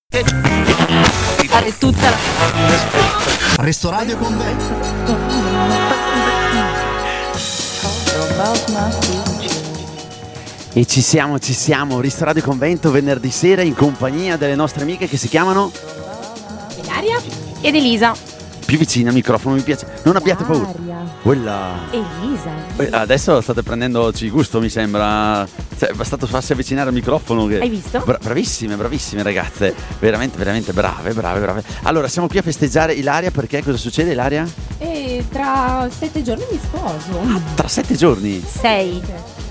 Fare tutta la... Restoradio Convento. E ci siamo, Ristoradio Convento venerdì sera in compagnia delle nostre amiche che si chiamano Ilaria ed Elisa. più vicina al microfono, mi piace. Non abbiate paura. Quella Elisa. adesso state prendendoci gusto, mi sembra. Cioè, è bastato farsi avvicinare al microfono che... Hai visto? Bravissime ragazze. Veramente brave. Allora, siamo qui a festeggiare Ilaria perché cosa succede, Ilaria? E tra 7 giorni mi sposo. Tra 7 giorni. 6.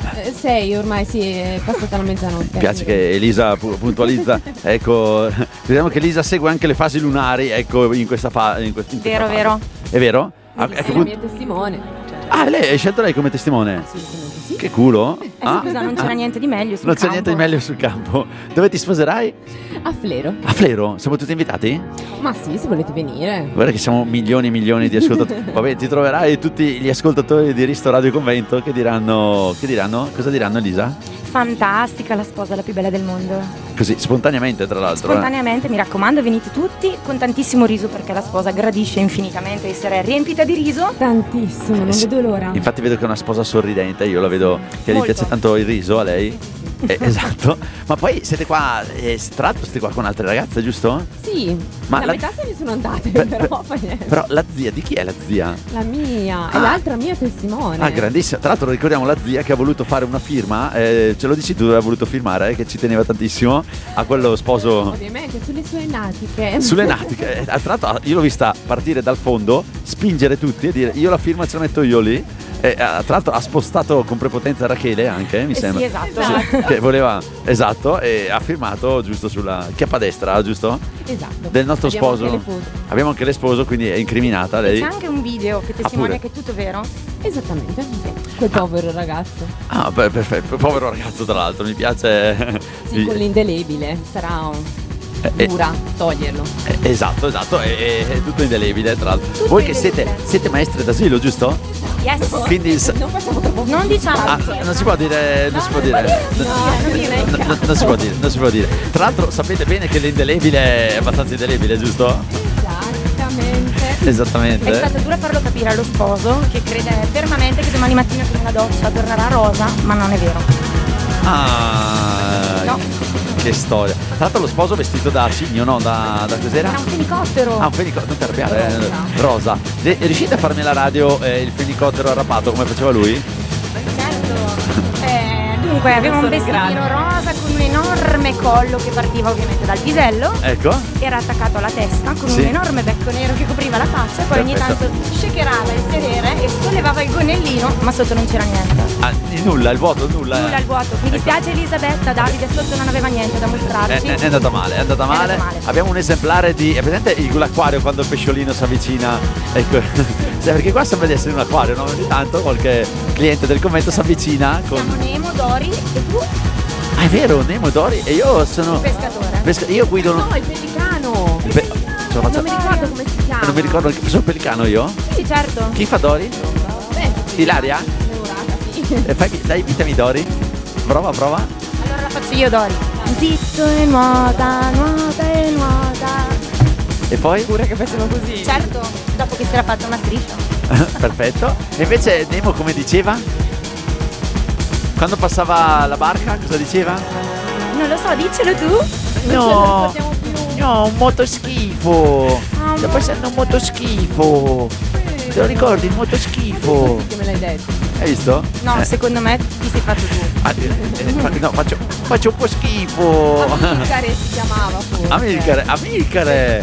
6 ormai, sì, è passata la mezzanotte. Mi piace che Elisa puntualizza. Ecco, vediamo che Elisa segue anche le fasi lunari, ecco, in questa fase. Vero. È vero? È la mia testimone. Lei hai scelto lei come testimone? Assolutamente sì. Che culo? Scusa, non c'era niente di meglio sul Non c'è campo. niente di meglio sul campo. Dove ti sposerai? A Flero. A Flero? Siamo tutti invitati? Ma sì, se volete venire. Guarda che siamo milioni e milioni di ascoltatori. Vabbè, ti troverai tutti gli ascoltatori di Ristoradio Convento che diranno. Cosa diranno, Elisa? Fantastica, la sposa la più bella del mondo. Così, spontaneamente tra l'altro. Spontaneamente, mi raccomando, venite tutti con tantissimo riso perché la sposa gradisce infinitamente essere riempita di riso. Tantissimo, non Sì. vedo l'ora. Infatti vedo che è una sposa sorridente, io la vedo che gli Molto. piace tanto il riso a lei. Esatto. Ma poi siete qua, tra l'altro siete qua con altre ragazze, giusto? Sì, Ma la la- metà se ne sono andate, Per- però fa niente. Però la zia, di chi è la zia? La mia, e l'altra mia testimone. Ah, grandissima. Tra l'altro ricordiamo la zia che ha voluto fare una firma, ce lo dici tu, ha voluto firmare, che ci teneva tantissimo a quello sposo. Ovviamente, sulle sue natiche. Sulle natiche. Tra l'altro io l'ho vista partire dal fondo, spingere tutti e dire io la firma ce la metto io lì. Tra l'altro ha spostato con prepotenza Rachele anche, mi sembra. Sì, esatto. Che voleva, esatto, e ha firmato giusto sulla chiappa destra, giusto? Esatto. Del nostro Abbiamo sposo. anche le foto. Abbiamo anche le sposo, quindi è incriminata lei. C'è anche un video che testimonia pure. che è tutto vero. Esattamente, sì. Quel povero ragazzo. Ah, perfetto, povero ragazzo tra l'altro, mi piace. Sì, con l'indelebile. Sarà dura toglierlo. Esatto, è tutto indelebile tra l'altro. Voi che siete maestre d'asilo, giusto? Yes. Quindi Non facciamo troppo. Non diciamo. non si può dire, non si può dire. Non si può dire. Tra l'altro sapete bene che l'indelebile è abbastanza indelebile, giusto? Esattamente. Esattamente. È stata dura farlo capire allo sposo che crede fermamente che domani mattina con una doccia tornerà rosa, ma non è vero. Ah, No. che storia. Tra l'altro lo sposo vestito da cigno, no? Da cos'era? Era un fenicottero. Ah, un fenicottero, non ti arrabbiare. Rosa. Riuscite a farmi alla radio il fenicottero arrabbiato come faceva lui? Certo. Dunque aveva un vestitino rosa con un enorme collo che partiva ovviamente dal pisello. Ecco. Era attaccato alla testa con Sì. un enorme becco nero che copriva la faccia, poi ogni Perfetto. tanto shakerava il sedere e sollevava il gonnellino, ma sotto non c'era niente. Ah, nulla, il vuoto, nulla. Nulla al vuoto. Mi dispiace Elisabetta, Davide sotto non aveva niente da mostrarci. È andata male, è andata male. Abbiamo un esemplare di. È presente l'acquario quando il pesciolino si avvicina? Ecco. Sì, perché qua sembra di essere un acquario, no? Ogni tanto qualche cliente del convento si avvicina con. Siamo Nemo, Dori e tu Ah, è vero, Nemo Dori e io sono. il pescatore. Io guido. No, il pellicano. Ce la faccio. Non mi ricordo come si chiama. Non mi ricordo che sono il pelicano io. Sì, certo. Chi fa Dori? Ilaria? Neurata, sì. Dai, imitami Dori. Prova. Allora la faccio io, Dori. Zitto e nuota, nuota e nuota. E poi? Pure che facciamo così. Certo, dopo che si era fatta una striscia. Perfetto. E invece Nemo come diceva? Quando passava la barca cosa diceva? Non lo so, diccelo tu. No, un motoschifo. Sta passando un motoschifo. Te lo ricordi il motoschifo? Che me l'hai detto. Hai visto? No, secondo me ti sei fatto tu. No, faccio un po' schifo. Amilcare si chiamava forse. Amilcare.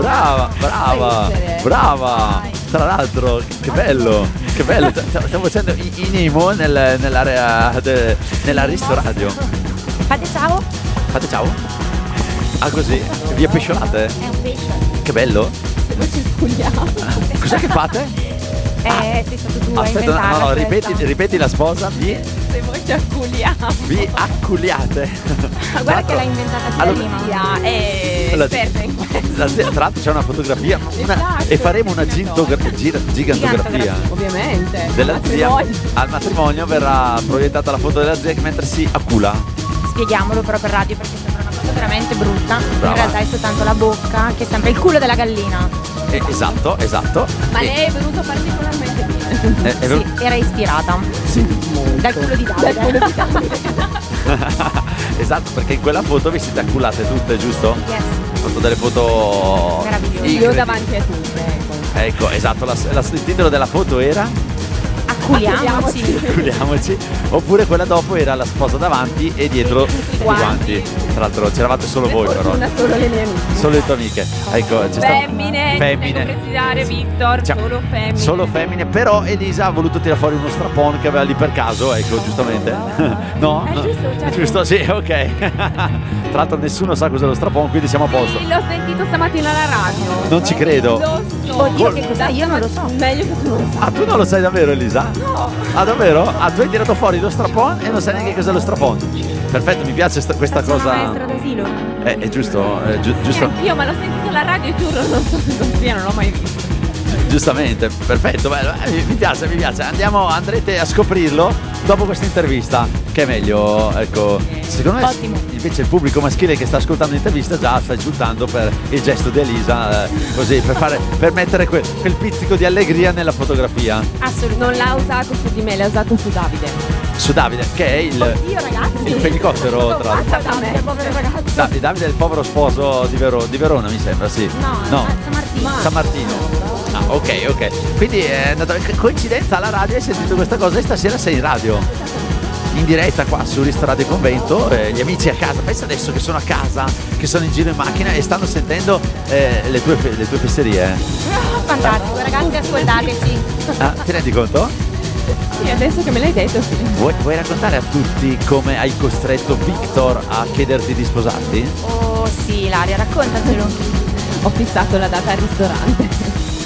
Brava. Tra l'altro, che bello. Stiamo facendo i Nemo nell'area nella Ristoradio. Fate ciao. Fate ciao. Ah, così? Via pesciolate? È un pesce. Che bello. Se noi circoliamo. Cos'è che fate? Sei stato tu a Aspetta, inventarlo. no, questa. ripeti la sposa. Se voi ci acculiamo. Vi acculiate. Ma guarda che l'hai inventata tu Allora- prima. Zia è Allora, esperta in questo. Tra l'altro c'è una fotografia Esatto. e faremo una gigantografia Ovviamente. della zia. Matrimonio. Al matrimonio verrà proiettata la foto della zia che mentre si accula. Spieghiamolo però per radio perché sembra una cosa veramente brutta. Brava. In realtà è soltanto la bocca che sembra il culo della gallina. Esatto. Ma lei è venuto particolarmente bene. Sì, era ispirata dal culo di Davide. Esatto, perché in quella foto vi siete acculate tutte, giusto? Yes. Ho fatto delle foto Meravigliose. Io davanti a tutte, ecco. Ecco, esatto, il titolo della foto era Acculiamoci. Acculiamoci. Oppure quella dopo era la sposa davanti e dietro tutti quanti. Tra l'altro c'eravate solo voi però. Fortuna solo le mie amiche. Solo le tue amiche. Ecco, c'è Femmine, Femmine. devo precisare, Victor, Cioè, solo femmine. Solo femmine, però Elisa ha voluto tirare fuori uno strapon che aveva lì per caso, ecco, giustamente. No? È giusto, È certo. giusto, sì, ok. Tra l'altro nessuno sa cos'è lo strapon, quindi siamo a posto. Sì, l'ho sentito stamattina alla radio. Non ci credo. Lo so. Oddio, che cos'è? Io non lo so. Meglio che tu non lo sai. Ah, tu non lo sai davvero, Elisa? No. Ah, davvero? Ah, tu hai tirato fuori lo strapon e non sai neanche cos'è lo strapon. Perfetto, mi piace questa Sono cosa. maestra d'asilo. È giusto, giusto. Io me l'ho sentito alla radio e giuro non so cosa sia, non l'ho mai visto. Giustamente, perfetto, bello, mi piace, mi piace. Andrete a scoprirlo dopo questa intervista, che è meglio, ecco. Secondo me Ottimo. invece il pubblico maschile che sta ascoltando l'intervista già sta insultando per il gesto di Elisa, così, per mettere quel pizzico di allegria nella fotografia. Assolutamente. Non l'ha usato su di me, l'ha usato su Davide. Su Davide, che è Oddio, ragazzi. il felicottero, tra l'altro. Basta Davide, povero ragazzo. Davide è il povero sposo di Verona, mi sembra, sì. No, San Martino. San Martino. Ah, ok. Quindi è andata coincidenza alla radio, hai sentito questa cosa e stasera sei in radio. In diretta qua su Radio Convento, gli amici a casa, pensa adesso che sono a casa, che sono in giro in macchina e stanno sentendo le tue fesserie. Fantastico, ragazzi, ascoltateci. Ah, ti rendi conto? Sì, adesso che me l'hai detto, sì. Vuoi raccontare a tutti come hai costretto Victor a chiederti di sposarti? Oh sì, Ilaria, raccontacelo. Ho fissato la data al ristorante.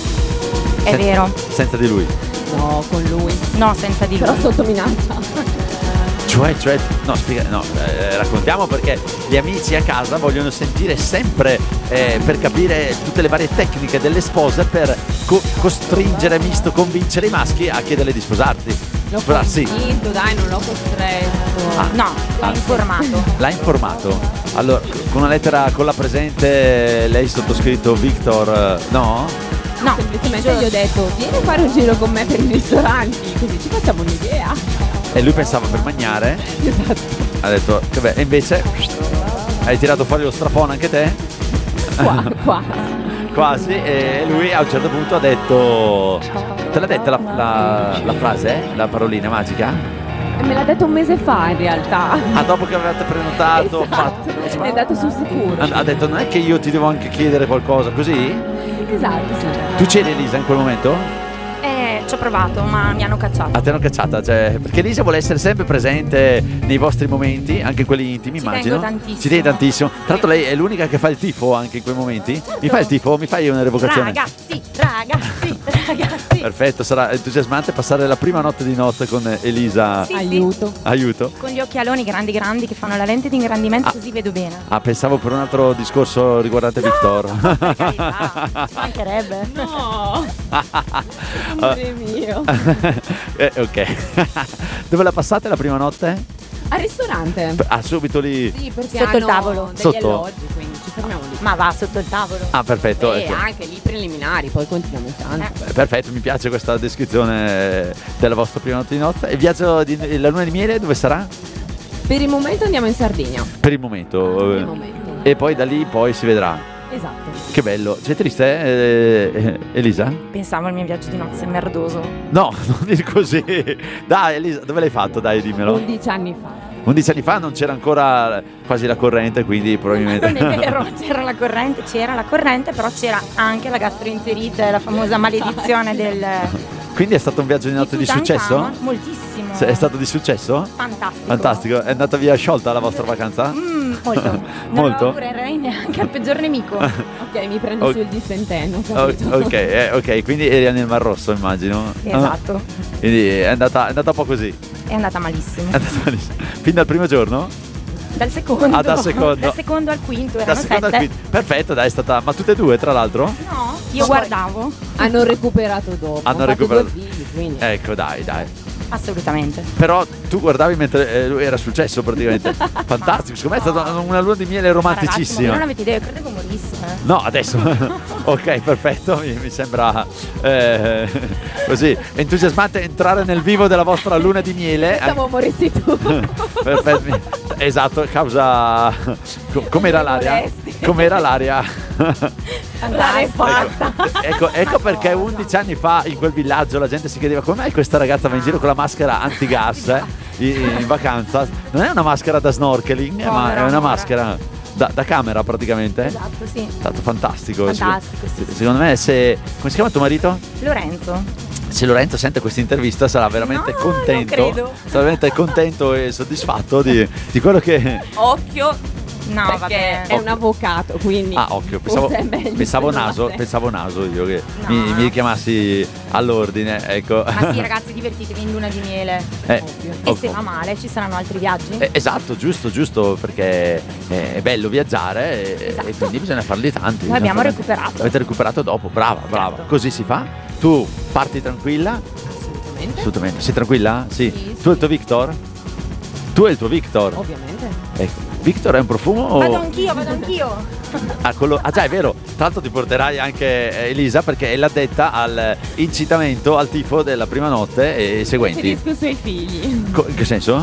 È vero. Senza di lui. No, con lui. No, senza di Però lui. sotto minaccia. Cioè, raccontiamo perché gli amici a casa vogliono sentire sempre per capire tutte le varie tecniche delle spose per costringere, convincere i maschi a chiederle di sposarti. L'ho Sposarsi. convinto, dai, non l'ho costretto. Ah. No, l'ho informato. L'ha informato. Allora, con una lettera con la presente lei sottoscritto Victor, no? No, Semplicemente gli ho detto, vieni a fare un giro con me per i ristoranti, così ci facciamo un'idea. E lui pensava per mangiare, Esatto. ha detto che beh, e invece hai tirato fuori lo strapone anche te? Qua. Quasi, e lui a un certo punto ha detto, te l'ha detta la frase, la parolina magica? E me l'ha detto un mese fa in realtà. Ah, dopo che avevate prenotato, Esatto. È andato sul sicuro. ha detto non è che io ti devo anche chiedere qualcosa, così? Esatto, sì. Tu c'eri Elisa in quel momento? ci ho provato, ma mi hanno cacciato. Ah, ti hanno cacciata, cioè, perché Elisa vuole essere sempre presente nei vostri momenti, anche quelli intimi, Ci immagino. tengo tantissimo. Ci tieni tantissimo. Tra l'altro lei è l'unica che fa il tifo anche in quei momenti. Mi fai il tifo? Mi fai una revocazione? Ragazzi. Perfetto, sarà entusiasmante passare la prima notte di nozze con Elisa. Sì. Aiuto. Con gli occhialoni grandi che fanno la lente di ingrandimento, così vedo bene. Ah, pensavo per un altro discorso riguardante Victor. Per carità, mancherebbe. No, amore mio. Ok. Dove la passate la prima notte? Al ristorante. Ah, subito lì. Sì, perché Sotto il hanno tavolo. degli Sotto? alloggi, quindi ci fermiamo lì. Ma va sotto il tavolo. Ah, perfetto. E ecco. anche lì preliminari, poi continuiamo in stanza. Perfetto, mi piace questa descrizione della vostra prima notte di nozze. Il viaggio la luna di miele dove sarà? Per il momento andiamo in Sardegna. Per il momento. Per il momento. E poi da lì poi si vedrà. Esatto. Che bello. Sei triste, Elisa? Pensavo al mio viaggio di nozze merdoso. No, non dir così. Dai, Elisa, dove l'hai fatto? Dai, dimmelo. 11 anni fa. 11 anni fa non c'era ancora quasi la corrente, quindi probabilmente. Non è vero, c'era la corrente, però c'era anche la gastroenterite, la famosa maledizione del. Quindi è stato un viaggio di nozze di successo? Tutankhamon. Moltissimo. È stato di successo? Fantastico. Fantastico. È andata via sciolta la vostra vacanza? Molto. Non Molto? lo augurerei neanche al peggior nemico. Ok, mi prendi Ok. sul dissentenno. capito? Ok, quindi eri nel Mar Rosso, immagino. Esatto. Quindi è andata un po' così. È andata malissimo. È andata malissimo. Fin dal primo giorno? Dal secondo. Ah, dal secondo. Dal secondo al quinto, Dal erano secondo al 7. quinto. Perfetto, dai, è stata. Ma tutte e due, tra l'altro? No, io Poi- guardavo. Hanno recuperato dopo. Hanno Ho fatto recuperato. 2 figli, quindi. Ecco, dai. Assolutamente. Però tu guardavi mentre lui era successo praticamente. Fantastico, secondo me è stata una luna di miele romanticissima. Ma ragazzi, ma voi non avete idea, io credo che morisse. No, adesso. Ok, perfetto, mi sembra così entusiasmante entrare nel vivo della vostra luna di miele. Pensavo morissi tu. Perfetto, esatto, causa. Com'era l'aria? Com'era l'aria? Ecco perché 11 anni fa in quel villaggio la gente si chiedeva come mai questa ragazza va in giro con la maschera antigas in vacanza. Non è una maschera da snorkeling, ma è una maschera da camera praticamente. Esatto, sì. È stato fantastico. Fantastico, sì. Secondo me come si chiama tuo marito? Lorenzo. Se Lorenzo sente questa intervista sarà veramente contento. non credo. Sarà veramente contento e soddisfatto di quello che. Occhio. No, Perché vabbè. è un avvocato, quindi. Ah, occhio, forse è meglio pensavo se non naso, la sei. pensavo naso io che No. mi richiamassi all'ordine, ecco. Ma sì, ragazzi, divertitevi in luna di miele. E se va male ci saranno altri viaggi? Esatto, giusto, perché è bello viaggiare e quindi bisogna farli tanti. Noi abbiamo recuperato. Avete recuperato dopo, brava. Certo. Così si fa. Tu parti tranquilla? Assolutamente. Sei tranquilla? Sì. Sì, Tu e il tuo Victor? Tu e il tuo Victor? Ovviamente. Ecco. Victor è un profumo o... Vado anch'io. Ah, già è vero. Tra l'altro ti porterai anche Elisa perché è l'addetta al incitamento al tifo della prima notte e seguenti. Preferisco i suoi figli. In che senso?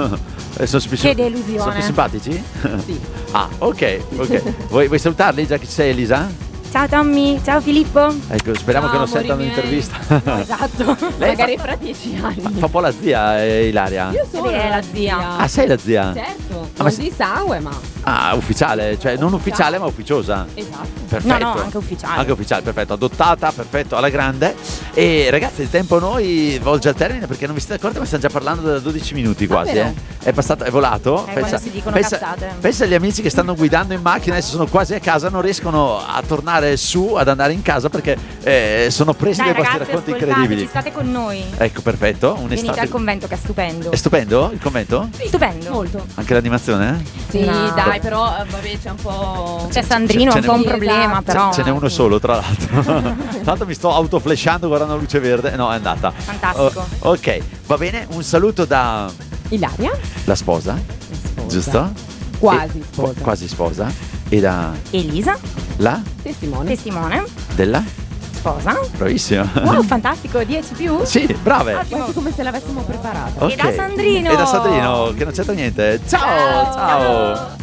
Che delusione. Sono più simpatici? Sì. Ah, ok. Vuoi salutarli già che ci sei, Elisa? Ciao Tommy, ciao Filippo. Ecco, speriamo che non amori sentano miei. l'intervista. Esatto. Lei Magari fra 10 anni. fa un po' la zia, Ilaria. Io sono Beh, la la zia. Ah, sei la zia? Certo, ma non si- di sangue, ma. Ah, ufficiale, cioè non ufficiale ma ufficiosa. Esatto. Perfetto. No, anche ufficiale. Anche ufficiale, perfetto, adottata, perfetto, alla grande. E ragazzi, il tempo a noi volge al termine perché non vi siete accorti ma stiamo già parlando da 12 minuti quasi, Davvero? È passato, è volato. Quando si dicono cazzate. Pensa agli amici che stanno guidando in macchina, adesso sono quasi a casa, non riescono a tornare su, ad andare in casa perché sono presi Dai dai vostri ragazzi, racconti ascoltateci, incredibili. state con noi. Ecco, perfetto, Venite un'estate. al convento che è stupendo. È stupendo il convento? Stupendo. Molto. Anche l'animazione? Sì, No. dai, però vabbè, c'è un po'. C'è Sandrino, ce un po' un n'è- problema, Esatto. però. Ce n'è uno solo, tra l'altro. Tra l'altro mi sto autoflashando guardando la luce verde. No, è andata. Fantastico. Ok, va bene. Un saluto da Ilaria? la sposa, Sposa. giusto? Quasi E- sposa. quasi sposa. E da Elisa, la Testimone. testimone, della? sposa. Bravissima. Wow, fantastico, 10 più. Sì, brave. Ottimo. Quasi come se l'avessimo preparato. Ok. E da Sandrino. E da Sandrino, che non c'entra niente. Ciao. Ciao.